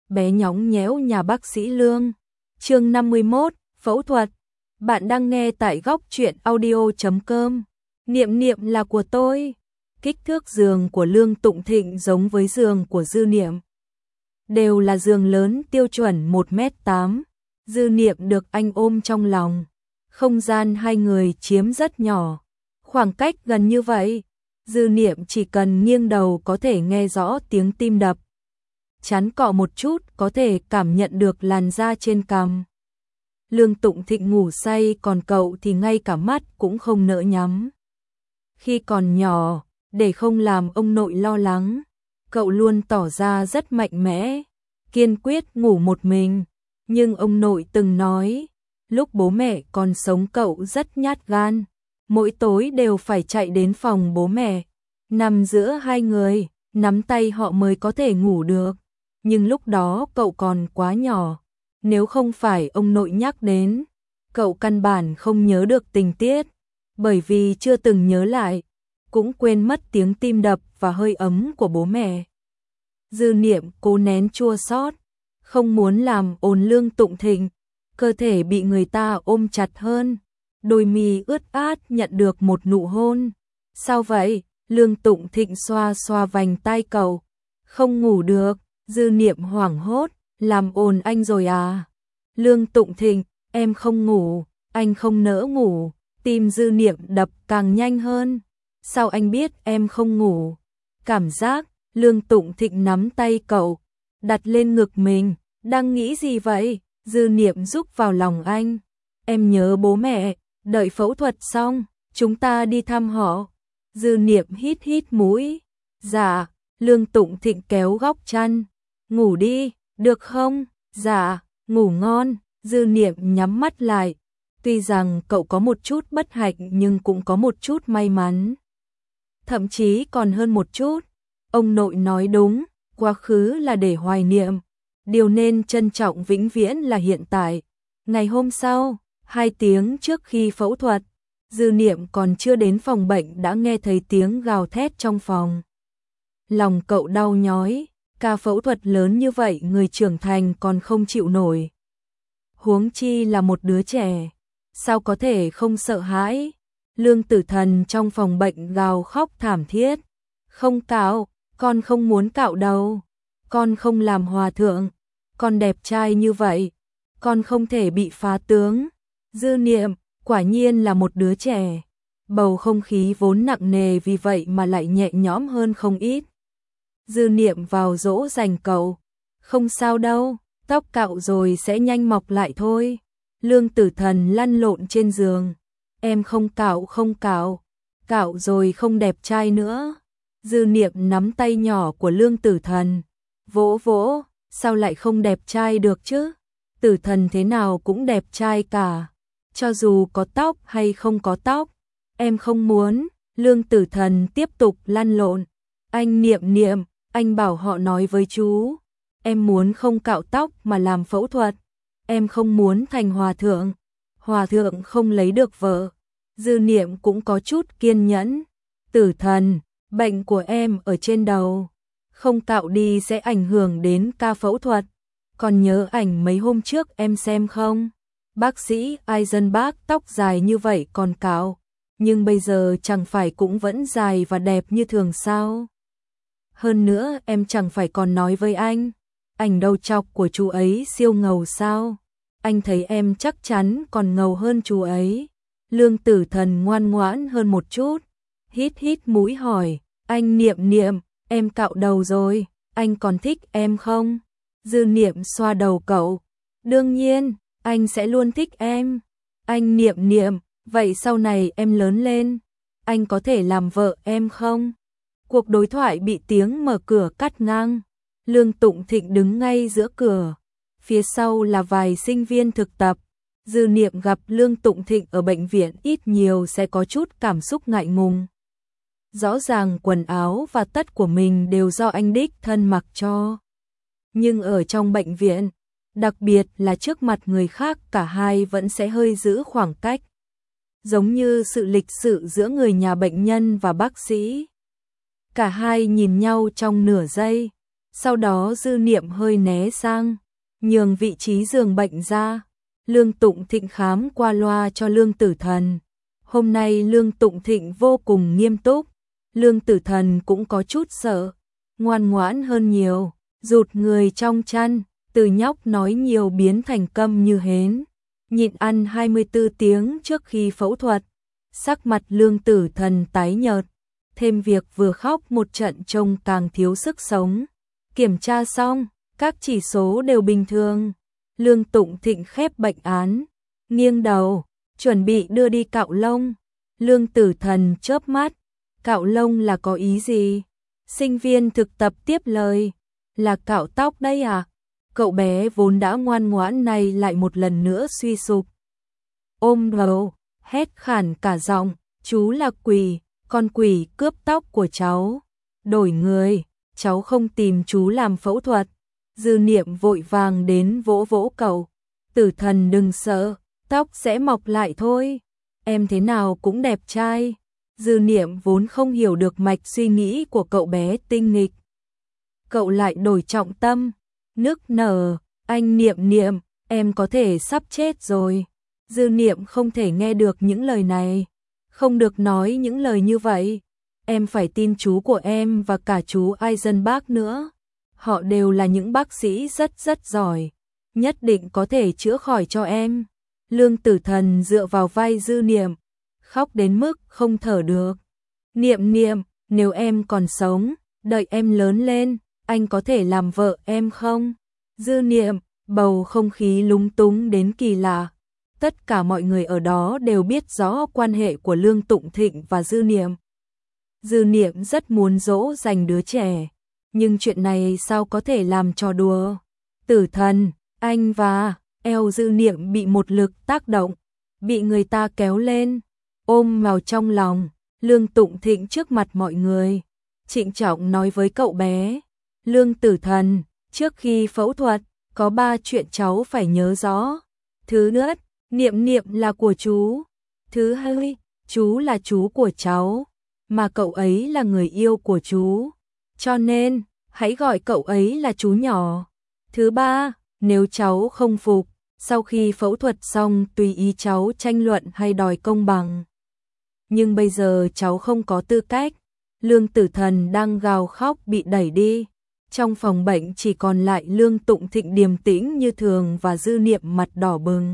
bé nhõng nhẽo nhà bác sĩ Lương. Chương 51, phẫu thuật. Bạn đang nghe tại góc truyện audio.com. Niệm Niệm là của tôi. Kích thước giường của Lương Tụng Thịnh giống với giường của Dư Niệm. Đều là giường lớn tiêu chuẩn 1m8. Dư Niệm được anh ôm trong lòng. Không gian hai người chiếm rất nhỏ. Khoảng cách gần như vậy, Dư Niệm chỉ cần nghiêng đầu có thể nghe rõ tiếng tim đập. Chán cọ một chút có thể cảm nhận được làn da trên cằm. Lương Tụng Thịnh ngủ say, còn cậu thì ngay cả mắt cũng không nỡ nhắm. Khi còn nhỏ, để không làm ông nội lo lắng, cậu luôn tỏ ra rất mạnh mẽ, kiên quyết ngủ một mình. Nhưng ông nội từng nói, lúc bố mẹ còn sống cậu rất nhát gan, mỗi tối đều phải chạy đến phòng bố mẹ, nằm giữa hai người, nắm tay họ mới có thể ngủ được. Nhưng lúc đó cậu còn quá nhỏ, nếu không phải ông nội nhắc đến, cậu căn bản không nhớ được tình tiết, bởi vì chưa từng nhớ lại, cũng quên mất tiếng tim đập và hơi ấm của bố mẹ. Dư Niệm cố nén chua xót, không muốn làm ồn Lương Tụng Thịnh, cơ thể bị người ta ôm chặt hơn, đôi mi ướt át nhận được một nụ hôn. Sao vậy? Lương Tụng Thịnh xoa xoa vành tai cậu. Không ngủ được. Dư Niệm hoảng hốt, làm ồn anh rồi à? Lương Tụng Thịnh, em không ngủ, anh không nỡ ngủ. Tim Dư Niệm đập càng nhanh hơn. Sao anh biết em không ngủ? Cảm giác. Lương Tụng Thịnh nắm tay cậu, đặt lên ngực mình. Đang nghĩ gì vậy? Dư Niệm rúc vào lòng anh. Em nhớ bố mẹ, đợi phẫu thuật xong, chúng ta đi thăm họ. Dư Niệm hít hít mũi. Dạ. Lương Tụng Thịnh kéo góc chăn. Ngủ đi, được không? Dạ, ngủ ngon. Dư Niệm nhắm mắt lại. Tuy rằng cậu có một chút bất hạnh nhưng cũng có một chút may mắn. Thậm chí còn hơn một chút. Ông nội nói đúng, quá khứ là để hoài niệm. Điều nên trân trọng vĩnh viễn là hiện tại. Ngày hôm sau, 2 tiếng trước khi phẫu thuật, Dư Niệm còn chưa đến phòng bệnh đã nghe thấy tiếng gào thét trong phòng. Lòng cậu đau nhói, ca phẫu thuật lớn như vậy người trưởng thành còn không chịu nổi. Huống chi là một đứa trẻ, sao có thể không sợ hãi? Lương Tử Thần trong phòng bệnh gào khóc thảm thiết. Không cạo, con không muốn cạo đâu. Con không làm hòa thượng, con đẹp trai như vậy, con không thể bị phá tướng. Dư Niệm, quả nhiên là một đứa trẻ. Bầu không khí vốn nặng nề vì vậy mà lại nhẹ nhõm hơn không ít. Dư Niệm vào dỗ dành cậu. Không sao đâu, tóc cạo rồi sẽ nhanh mọc lại thôi. Lương Tử Thần lăn lộn trên giường. Em không cạo không cạo, cạo rồi không đẹp trai nữa. Dư Niệm nắm tay nhỏ của Lương Tử Thần. Vỗ vỗ, sao lại không đẹp trai được chứ? Tử Thần thế nào cũng đẹp trai cả. Cho dù có tóc hay không có tóc. Em không muốn. Lương Tử Thần tiếp tục lăn lộn. Anh Niệm Niệm, anh bảo họ nói với chú. Em muốn không cạo tóc mà làm phẫu thuật. Em không muốn thành hòa thượng. Hòa thượng không lấy được vợ. Dư Niệm cũng có chút kiên nhẫn. Tử Thần, bệnh của em ở trên đầu. Không cạo đi sẽ ảnh hưởng đến ca phẫu thuật. Còn nhớ ảnh mấy hôm trước em xem không? Bác sĩ Eisenbach tóc dài như vậy còn cạo. Nhưng bây giờ chẳng phải cũng vẫn dài và đẹp như thường sao? Hơn nữa em chẳng phải còn nói với anh, ảnh đầu trọc của chú ấy siêu ngầu sao? Anh thấy em chắc chắn còn ngầu hơn chú ấy. Lương Tử Thần ngoan ngoãn hơn một chút, hít hít mũi hỏi, anh Niệm Niệm, em cạo đầu rồi, anh còn thích em không? Dư Niệm xoa đầu cậu, đương nhiên, anh sẽ luôn thích em. Anh Niệm Niệm, vậy sau này em lớn lên, anh có thể làm vợ em không? Cuộc đối thoại bị tiếng mở cửa cắt ngang. Lương Tụng Thịnh đứng ngay giữa cửa. Phía sau là vài sinh viên thực tập. Dư Niệm gặp Lương Tụng Thịnh ở bệnh viện ít nhiều sẽ có chút cảm xúc ngại ngùng. Rõ ràng quần áo và tất của mình đều do anh đích thân mặc cho. Nhưng ở trong bệnh viện, đặc biệt là trước mặt người khác, cả hai vẫn sẽ hơi giữ khoảng cách. Giống như sự lịch sự giữa người nhà bệnh nhân và bác sĩ. Cả hai nhìn nhau trong nửa giây, Sau đó Dư Niệm hơi né sang, nhường vị trí giường bệnh ra. Lương Tụng Thịnh khám qua loa cho Lương Tử Thần. Hôm nay Lương Tụng Thịnh vô cùng nghiêm túc, Lương Tử Thần cũng có chút sợ, ngoan ngoãn hơn nhiều, rụt người trong chăn, từ nhóc nói nhiều biến thành câm như hến. Nhịn ăn 24 tiếng trước khi phẫu thuật, sắc mặt Lương Tử Thần tái nhợt, thêm việc vừa khóc một trận trông càng thiếu sức sống. Kiểm tra xong, các chỉ số đều bình thường. Lương Tụng Thịnh khép bệnh án, nghiêng đầu, chuẩn bị đưa đi cạo lông. Lương Tử Thần chớp mắt, cạo lông là có ý gì? Sinh viên thực tập tiếp lời, là cạo tóc đây à? Cậu bé vốn đã ngoan ngoãn này lại một lần nữa suy sụp. Ôm đầu, hét khản cả giọng, chú là quỷ, con quỷ cướp tóc của cháu. Đổi người, cháu không tìm chú làm phẫu thuật. Dư Niệm vội vàng đến vỗ vỗ cậu. Tử Thần đừng sợ, tóc sẽ mọc lại thôi. Em thế nào cũng đẹp trai. Dư Niệm vốn không hiểu được mạch suy nghĩ của cậu bé tinh nghịch. Cậu lại đổi trọng tâm, nức nở, anh Niệm Niệm, em có thể sắp chết rồi. Dư Niệm không thể nghe được những lời này, không được nói những lời như vậy. Em phải tin chú của em và cả chú Eisenbach nữa. Họ đều là những bác sĩ rất giỏi, nhất định có thể chữa khỏi cho em. Lương Tử Thần dựa vào vai Dư Niệm, khóc đến mức không thở được. Niệm Niệm, nếu em còn sống, đợi em lớn lên, anh có thể làm vợ em không? Dư Niệm, bầu không khí lúng túng đến kỳ lạ. Tất cả mọi người ở đó đều biết rõ quan hệ của Lương Tụng Thịnh và Dư Niệm. Dư Niệm rất muốn dỗ dành đứa trẻ, nhưng chuyện này sao có thể làm trò đùa. Tử Thần, anh và eo Dư Niệm bị một lực tác động, bị người ta kéo lên, ôm vào trong lòng. Lương Tụng Thịnh trước mặt mọi người, trịnh trọng nói với cậu bé, Lương Tử Thần, trước khi phẫu thuật, có 3 chuyện cháu phải nhớ rõ. Thứ nhất, Niệm Niệm là của chú. Thứ hai, chú là chú của cháu, mà cậu ấy là người yêu của chú. Cho nên, hãy gọi cậu ấy là chú nhỏ. Thứ ba, nếu cháu không phục, sau khi phẫu thuật xong tùy ý cháu tranh luận hay đòi công bằng. Nhưng bây giờ cháu không có tư cách. Lương Tử Thần đang gào khóc bị đẩy đi. Trong phòng bệnh chỉ còn lại Lương Tụng Thịnh điềm tĩnh như thường và Dư Niệm mặt đỏ bừng.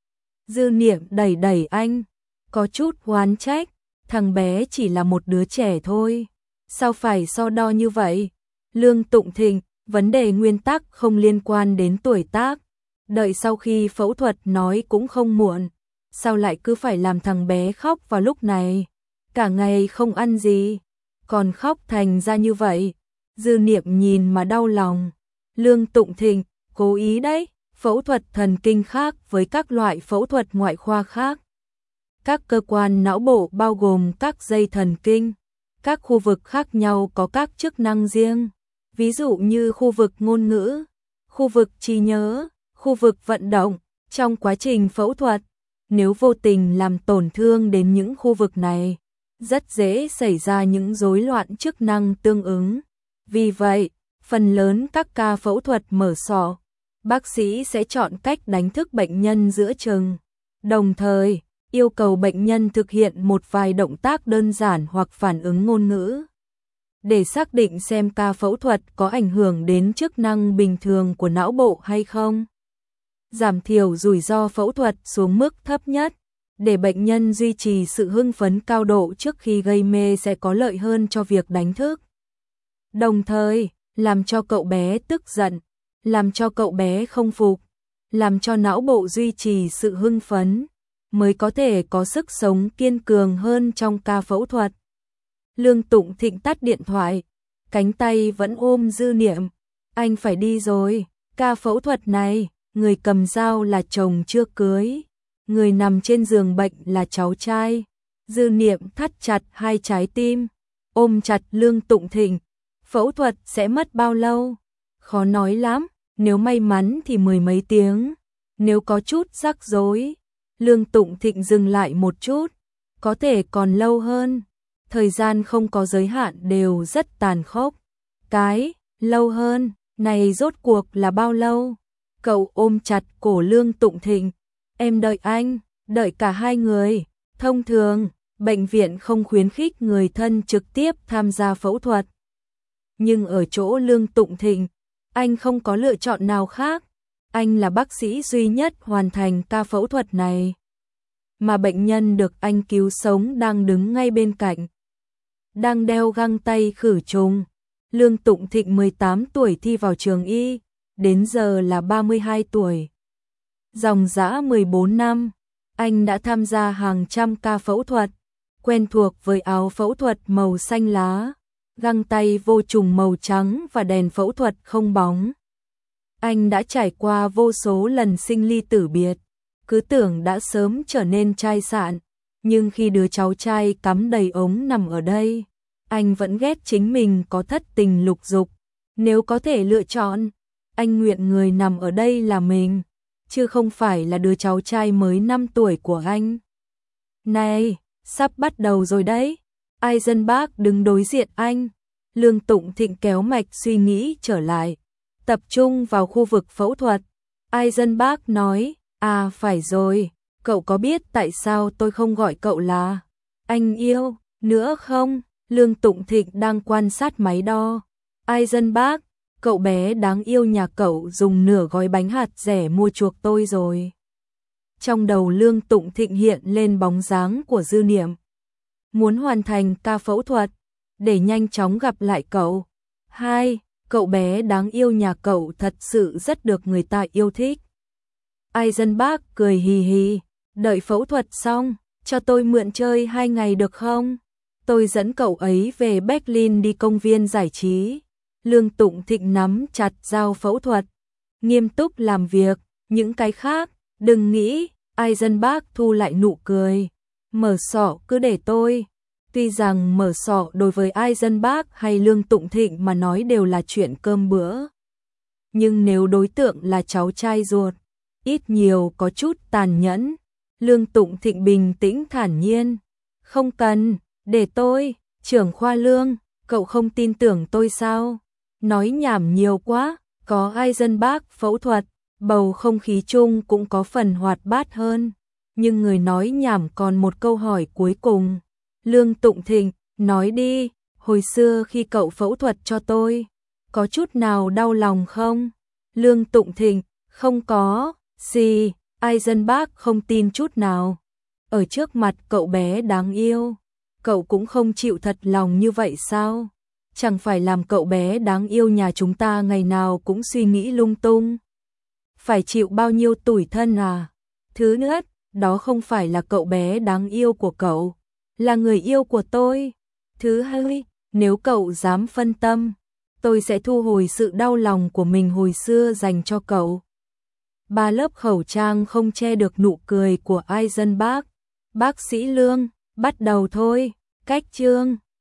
Dư Niệm đẩy anh, có chút oán trách, thằng bé chỉ là một đứa trẻ thôi. Sao phải so đo như vậy? Lương Tụng Thịnh, vấn đề nguyên tắc không liên quan đến tuổi tác. Đợi sau khi phẫu thuật nói cũng không muộn. Sao lại cứ phải làm thằng bé khóc vào lúc này? Cả ngày không ăn gì, còn khóc thành ra như vậy. Dư Niệm nhìn mà đau lòng. Lương Tụng Thịnh, cố ý đấy, phẫu thuật thần kinh khác với các loại phẫu thuật ngoại khoa khác. Các cơ quan não bộ bao gồm các dây thần kinh. Các khu vực khác nhau có các chức năng riêng. Ví dụ như khu vực ngôn ngữ, khu vực trí nhớ, khu vực vận động. Trong quá trình phẫu thuật, nếu vô tình làm tổn thương đến những khu vực này, rất dễ xảy ra những rối loạn chức năng tương ứng. Vì vậy, phần lớn các ca phẫu thuật mở sọ, bác sĩ sẽ chọn cách đánh thức bệnh nhân giữa chừng, đồng thời yêu cầu bệnh nhân thực hiện một vài động tác đơn giản hoặc phản ứng ngôn ngữ, để xác định xem ca phẫu thuật có ảnh hưởng đến chức năng bình thường của não bộ hay không. Giảm thiểu rủi ro phẫu thuật xuống mức thấp nhất, để bệnh nhân duy trì sự hưng phấn cao độ trước khi gây mê sẽ có lợi hơn cho việc đánh thức. Đồng thời, làm cho cậu bé tức giận, làm cho cậu bé không phục, làm cho não bộ duy trì sự hưng phấn, mới có thể có sức sống kiên cường hơn trong ca phẫu thuật. Lương Tụng Thịnh tắt điện thoại, cánh tay vẫn ôm Dư Niệm. Anh phải đi rồi, ca phẫu thuật này, người cầm dao là chồng chưa cưới, người nằm trên giường bệnh là cháu trai. Dư Niệm thắt chặt hai trái tim, ôm chặt Lương Tụng Thịnh. Phẫu thuật sẽ mất bao lâu? Khó nói lắm, nếu may mắn thì 10 mấy tiếng, nếu có chút rắc rối. Lương Tụng Thịnh dừng lại một chút, có thể còn lâu hơn. Thời gian không có giới hạn đều rất tàn khốc. Cái Lâu hơn, này rốt cuộc là bao lâu? Cậu ôm chặt cổ Lương Tụng Thịnh. Em đợi anh, đợi cả hai người. Thông thường, bệnh viện không khuyến khích người thân trực tiếp tham gia phẫu thuật. Nhưng ở chỗ Lương Tụng Thịnh, anh không có lựa chọn nào khác. Anh là bác sĩ duy nhất hoàn thành ca phẫu thuật này. Mà bệnh nhân được anh cứu sống đang đứng ngay bên cạnh. Đang đeo găng tay khử trùng. Lương Tụng Thịnh 18 tuổi thi vào trường y, đến giờ là 32 tuổi. Dòng dã 14 năm, anh đã tham gia hàng trăm ca phẫu thuật, quen thuộc với áo phẫu thuật màu xanh lá, găng tay vô trùng màu trắng và đèn phẫu thuật không bóng. Anh đã trải qua vô số lần sinh ly tử biệt, cứ tưởng đã sớm trở nên chai sạn, nhưng khi đứa cháu trai cắm đầy ống nằm ở đây, anh vẫn ghét chính mình có thất tình lục dục. Nếu có thể lựa chọn, anh nguyện người nằm ở đây là mình, chứ không phải là đứa cháu trai mới 5 tuổi của anh. Này, sắp bắt đầu rồi đấy. Eisenbach đứng đối diện anh. Lương Tụng Thịnh kéo mạch suy nghĩ trở lại, tập trung vào khu vực phẫu thuật. Eisenbach nói, à phải rồi, cậu có biết tại sao tôi không gọi cậu là anh yêu nữa không? Lương Tụng Thịnh đang quan sát máy đo. Eisenbach, cậu bé đáng yêu nhà cậu dùng nửa gói bánh hạt rẻ mua chuộc tôi rồi. Trong đầu Lương Tụng Thịnh hiện lên bóng dáng của Dư Niệm. Muốn hoàn thành ca phẫu thuật, để nhanh chóng gặp lại cậu. Hai, cậu bé đáng yêu nhà cậu thật sự rất được người ta yêu thích. Eisenbach cười hì hì, đợi phẫu thuật xong, cho tôi mượn chơi 2 ngày được không? Tôi dẫn cậu ấy về Berlin đi công viên giải trí. Lương Tụng Thịnh nắm chặt dao phẫu thuật, nghiêm túc làm việc, những cái khác, đừng nghĩ. Eisenbach thu lại nụ cười, mở sọ cứ để tôi. Tuy rằng mở sọ đối với Eisenbach hay Lương Tụng Thịnh mà nói đều là chuyện cơm bữa. Nhưng nếu đối tượng là cháu trai ruột, ít nhiều có chút tàn nhẫn. Lương Tụng Thịnh bình tĩnh thản nhiên, không cần, để tôi, trưởng khoa Lương, cậu không tin tưởng tôi sao? Nói nhảm nhiều quá, có Eisenbach phẫu thuật, bầu không khí chung cũng có phần hoạt bát hơn. Nhưng người nói nhảm còn một câu hỏi cuối cùng. Lương Tụng Thịnh, nói đi, hồi xưa khi cậu phẫu thuật cho tôi, có chút nào đau lòng không? Lương Tụng Thịnh, không có, gì, Eisenbach không tin chút nào. Ở trước mặt cậu bé đáng yêu, cậu cũng không chịu thật lòng như vậy sao? Chẳng phải làm cậu bé đáng yêu nhà chúng ta ngày nào cũng suy nghĩ lung tung. Phải chịu bao nhiêu tủi thân à? Thứ nhất, đó không phải là cậu bé đáng yêu của cậu, là người yêu của tôi. Thứ hai, nếu cậu dám phân tâm, tôi sẽ thu hồi sự đau lòng của mình hồi xưa dành cho cậu. 3 lớp khẩu trang không che được nụ cười của Eisenbach. Bác sĩ Lương, bắt đầu thôi. Cách chương